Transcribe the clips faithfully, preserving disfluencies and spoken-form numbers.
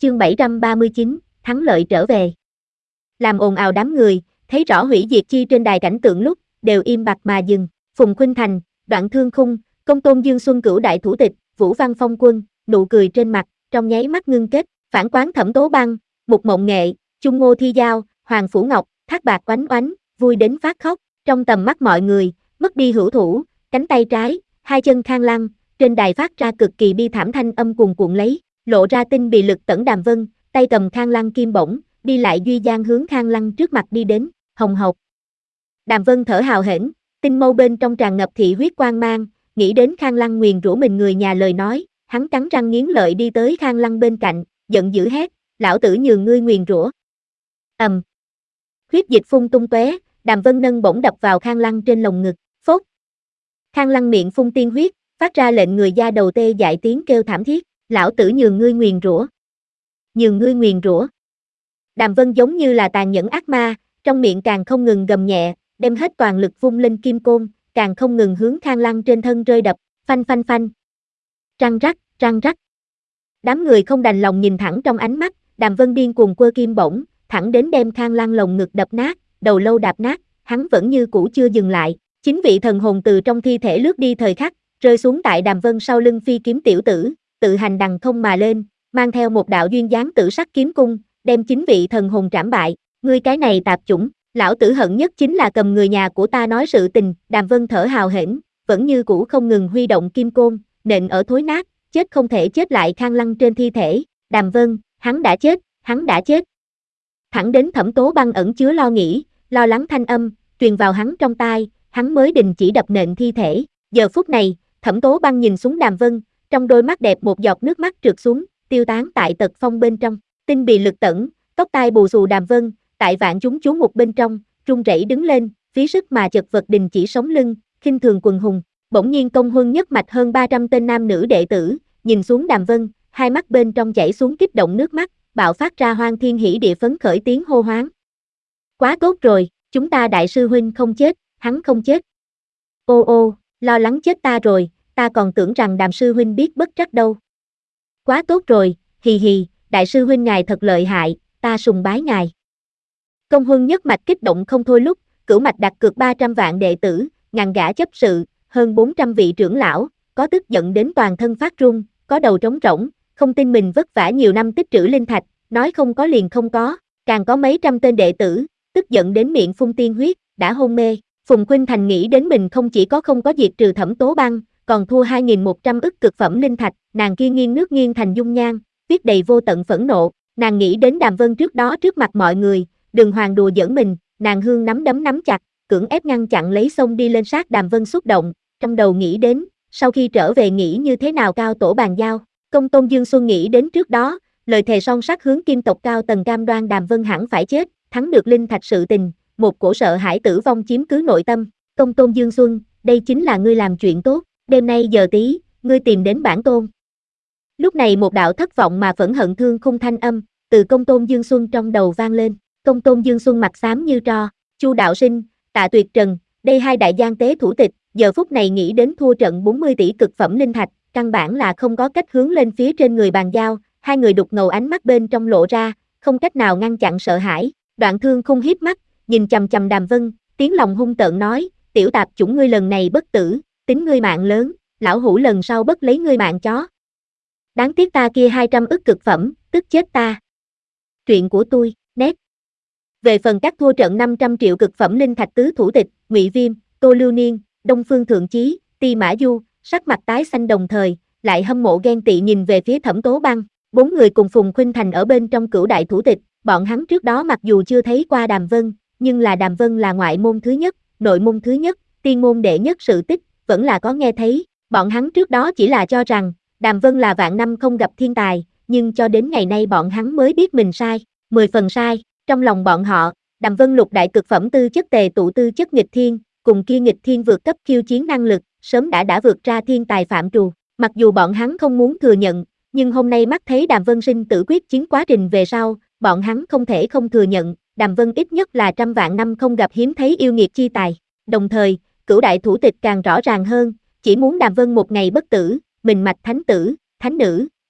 Chương bảy trăm ba mươi chín, thắng lợi trở về. Làm ồn ào đám người, thấy rõ hủy diệt chi trên đài cảnh tượng lúc, đều im bặt mà dừng. Phùng Khuynh Thành, Đoạn Thương Khung, Công Tôn Dương Xuân cửu đại thủ tịch, Vũ Văn Phong Quân, nụ cười trên mặt, trong nháy mắt ngưng kết, phản quán Thẩm Tố Băng, Mục Mộng Nghệ, Chung Ngô Thi Giao, Hoàng Phủ Ngọc, Thác Bạt Oánh Oánh, vui đến phát khóc. Trong tầm mắt mọi người, mất đi hữu thủ, cánh tay trái, hai chân Khang Lăng, trên đài phát ra cực kỳ bi thảm thanh âm cuồn cuộn lấy, lộ ra tinh bị lực tẩn Đàm Vân, tay cầm Khang Lăng kim bổng, đi lại duy gian hướng Khang Lăng trước mặt đi đến, hồng hộc. Đàm Vân thở hào hển, tinh mâu bên trong tràn ngập thị huyết quang mang, nghĩ đến Khang Lăng nguyền rủa mình người nhà lời nói, hắn cắn răng nghiến lợi đi tới Khang Lăng bên cạnh, giận dữ hét, lão tử nhường ngươi nguyền rủa. Ầm. Huyết dịch phun tung tóe, Đàm Vân nâng bổng đập vào Khang Lăng trên lồng ngực, phốt. Khang Lăng miệng phun tiên huyết, phát ra lệnh người da đầu tê dại tiếng kêu thảm thiết, lão tử nhường ngươi nguyền rủa. Nhường ngươi nguyền rủa. Đàm Vân giống như là tàn nhẫn ác ma, trong miệng càng không ngừng gầm nhẹ, đem hết toàn lực vung lên kim côn, càng không ngừng hướng Khang Lăng trên thân rơi đập, phanh phanh phanh. Răng rắc, răng rắc. Đám người không đành lòng nhìn thẳng trong ánh mắt, Đàm Vân điên cuồng quơ kim bổng, thẳng đến đem Khang Lăng lồng ngực đập nát, đầu lâu đạp nát, hắn vẫn như cũ chưa dừng lại, chính vị thần hồn từ trong thi thể lướt đi thời khắc, rơi xuống tại Đàm Vân sau lưng phi kiếm tiểu tử, tự hành đằng không mà lên, mang theo một đạo duyên dáng tử sắc kiếm cung, đem chính vị thần hồn trảm bại, ngươi cái này tạp chủng, lão tử hận nhất chính là cầm người nhà của ta nói sự tình, Đàm Vân thở hào hển, vẫn như cũ không ngừng huy động kim côn, nện ở thối nát, chết không thể chết lại Khang Lăng trên thi thể, Đàm Vân, hắn đã chết, hắn đã chết. Thẳng đến Thẩm Tố Băng ẩn chứa lo nghĩ, lo lắng thanh âm, truyền vào hắn trong tai, hắn mới đình chỉ đập nện thi thể, giờ phút này, Thẩm Tố Băng nhìn xuống Đàm Vân, trong đôi mắt đẹp một giọt nước mắt trượt xuống, tiêu tán tại tật phong bên trong, tinh bị lực tẩn, tóc tai bù xù Đàm Vân, tại vạn chúng chú mục bên trong, run rẩy đứng lên, phí sức mà chật vật đình chỉ sống lưng, khinh thường quần hùng, bỗng nhiên Công Huân nhất mạch hơn ba trăm tên nam nữ đệ tử, nhìn xuống Đàm Vân, hai mắt bên trong chảy xuống kích động nước mắt, bạo phát ra hoang thiên hỉ địa phấn khởi tiếng hô hoáng. Quá tốt rồi, chúng ta đại sư huynh không chết, hắn không chết. Ô ô, lo lắng chết ta rồi, ta còn tưởng rằng Đàm sư huynh biết bất trắc đâu. Quá tốt rồi, hì hì, đại sư huynh ngài thật lợi hại, ta sùng bái ngài. Công Huân nhất mạch kích động không thôi lúc, Cửu mạch đặt cược ba trăm vạn đệ tử, ngàn gã chấp sự, hơn bốn trăm vị trưởng lão, có tức giận đến toàn thân phát run, có đầu trống rỗng, không tin mình vất vả nhiều năm tích trữ linh thạch, nói không có liền không có, càng có mấy trăm tên đệ tử, tức giận đến miệng phun tiên huyết, đã hôn mê. Phùng Khuynh Thành nghĩ đến mình không chỉ có không có diệt trừ Thẩm Tố Băng, còn thua hai nghìn một trăm ức cực phẩm linh thạch, nàng kia nghiêng nước nghiêng thành dung nhan, viết đầy vô tận phẫn nộ, nàng nghĩ đến Đàm Vân trước đó trước mặt mọi người, đừng hoàng đùa giỡn mình, nàng hương nắm đấm nắm chặt, cưỡng ép ngăn chặn lấy xông đi lên sát Đàm Vân xúc động, trong đầu nghĩ đến, sau khi trở về nghĩ như thế nào cao tổ bàn giao, Công Tôn Dương Xuân nghĩ đến trước đó, lời thề son sắt hướng kim tộc cao tầng cam đoan Đàm Vân hẳn phải chết, thắng được linh thạch sự tình, một cổ sợ hãi tử vong chiếm cứ nội tâm, Công Tôn Dương Xuân, đây chính là ngươi làm chuyện tốt, đêm nay giờ tí, ngươi tìm đến bản tôn. Lúc này một đạo thất vọng mà phẫn hận thương khung thanh âm, từ Công Tôn Dương Xuân trong đầu vang lên, Công Tôn Dương Xuân mặt xám như tro, Chu Đạo Sinh, Tạ Tuyệt Trần, đây hai đại giang tế thủ tịch, giờ phút này nghĩ đến thua trận bốn mươi tỷ cực phẩm linh thạch, căn bản là không có cách hướng lên phía trên người bàn giao, hai người đục ngầu ánh mắt bên trong lộ ra, không cách nào ngăn chặn sợ hãi, Đoạn Thương Khung hiếp mắt, nhìn chằm chằm Đàm Vân, tiếng lòng hung tợn nói, tiểu tạp chủng ngươi lần này bất tử, tính ngươi mạng lớn, lão hủ lần sau bất lấy ngươi mạng chó. Đáng tiếc ta kia hai trăm ức cực phẩm, tức chết ta. Truyện của tôi, nét. Về phần các thua trận năm trăm triệu cực phẩm linh thạch tứ thủ tịch, Ngụy Viêm, Tô Lưu Niên, Đông Phương Thượng Chí, Ti Mã Du, sắc mặt tái xanh đồng thời, lại hâm mộ ghen tị nhìn về phía Thẩm Tố Băng, bốn người cùng Phùng Khuynh Thành ở bên trong cửu đại thủ tịch, bọn hắn trước đó mặc dù chưa thấy qua Đàm Vân, nhưng là Đàm Vân là ngoại môn thứ nhất, nội môn thứ nhất, tiên môn đệ nhất sự tích, vẫn là có nghe thấy, bọn hắn trước đó chỉ là cho rằng, Đàm Vân là vạn năm không gặp thiên tài, nhưng cho đến ngày nay bọn hắn mới biết mình sai, mười phần sai, trong lòng bọn họ, Đàm Vân lục đại cực phẩm tư chất tề tụ tư chất nghịch thiên, cùng kia nghịch thiên vượt cấp khiêu chiến năng lực, sớm đã đã vượt ra thiên tài phạm trù, mặc dù bọn hắn không muốn thừa nhận, nhưng hôm nay mắt thấy Đàm Vân sinh tử quyết chiến quá trình về sau, bọn hắn không thể không thừa nhận, Đàm Vân ít nhất là trăm vạn năm không gặp hiếm thấy yêu nghiệt chi tài, đồng thời, cửu đại thủ tịch càng rõ ràng hơn, chỉ muốn Đàm Vân một ngày bất tử, mình mạch thánh tử, thánh nữ,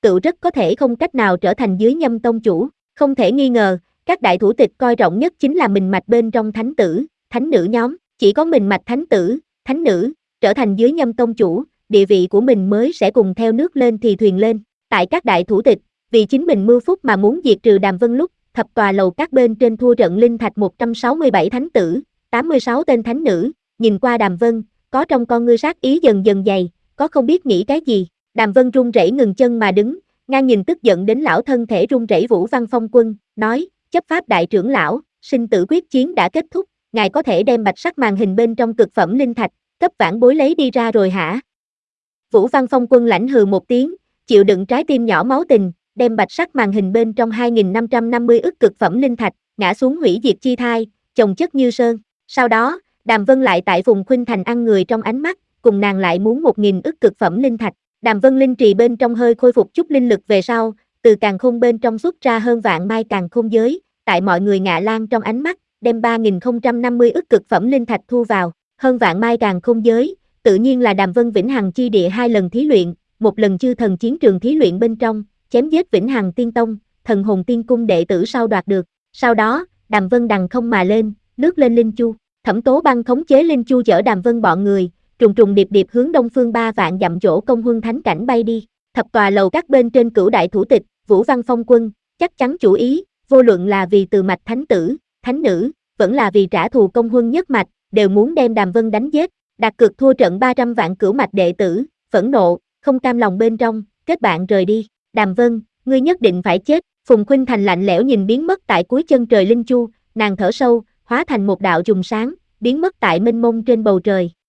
tựu rất có thể không cách nào trở thành dưới nhâm tông chủ. Không thể nghi ngờ, các đại thủ tịch coi trọng nhất chính là mình mạch bên trong thánh tử, thánh nữ nhóm, chỉ có mình mạch thánh tử, thánh nữ, trở thành dưới nhâm tông chủ, địa vị của mình mới sẽ cùng theo nước lên thì thuyền lên. Tại các đại thủ tịch, vì chính mình mưu phúc mà muốn diệt trừ Đàm Vân lúc, thập tòa lầu các bên trên thua trận linh thạch một trăm sáu mươi bảy thánh tử, tám mươi sáu tên thánh nữ, nhìn qua Đàm Vân, có trong con ngươi sát ý dần dần dày, có không biết nghĩ cái gì. Đàm Vân run rẩy ngừng chân mà đứng, ngang nhìn tức giận đến lão thân thể run rẩy Vũ Văn Phong Quân, nói, chấp pháp đại trưởng lão, sinh tử quyết chiến đã kết thúc, ngài có thể đem bạch sắc màn hình bên trong cực phẩm linh thạch, cấp vãn bối lấy đi ra rồi hả? Vũ Văn Phong Quân lãnh hừ một tiếng, chịu đựng trái tim nhỏ máu tình, đem bạch sắc màn hình bên trong hai nghìn năm trăm năm mươi ức cực phẩm linh thạch, ngã xuống hủy diệt chi thai, chồng chất như sơn. Sau đó, Đàm Vân lại tại Phùng Khuynh Thành ăn người trong ánh mắt, cùng nàng lại muốn một nghìn ức cực phẩm linh thạch. Đàm Vân linh trì bên trong hơi khôi phục chút linh lực về sau, từ càn khôn bên trong xuất ra hơn vạn mai càn khôn giới, tại mọi người ngạ lan trong ánh mắt, đem ba nghìn không trăm năm mươi ức cực phẩm linh thạch thu vào. Hơn vạn mai càn khôn giới, tự nhiên là Đàm Vân Vĩnh Hằng chi địa hai lần thí luyện, một lần chư thần chiến trường thí luyện bên trong, chém giết Vĩnh Hằng Tiên Tông, thần hồn tiên cung đệ tử sau đoạt được. Sau đó, Đàm Vân đằng không mà lên, lướt lên linh chu. Thẩm Tố Băng khống chế linh chu chở Đàm Vân bọn người, trùng trùng điệp điệp hướng đông phương ba vạn dặm chỗ công huân thánh cảnh bay đi. Thập tòa lầu các bên trên cửu đại thủ tịch, Vũ Văn Phong Quân, chắc chắn chủ ý, vô luận là vì từ mạch thánh tử, thánh nữ, vẫn là vì trả thù công huân nhất mạch, đều muốn đem Đàm Vân đánh giết. Đặt cược thua trận ba trăm vạn cửu mạch đệ tử, phẫn nộ, không cam lòng bên trong, kết bạn rời đi. Đàm Vân, ngươi nhất định phải chết. Phùng Khuynh Thành lạnh lẽo nhìn biến mất tại cuối chân trời linh chu, nàng thở sâu, hóa thành một đạo chùm sáng, biến mất tại mênh mông trên bầu trời.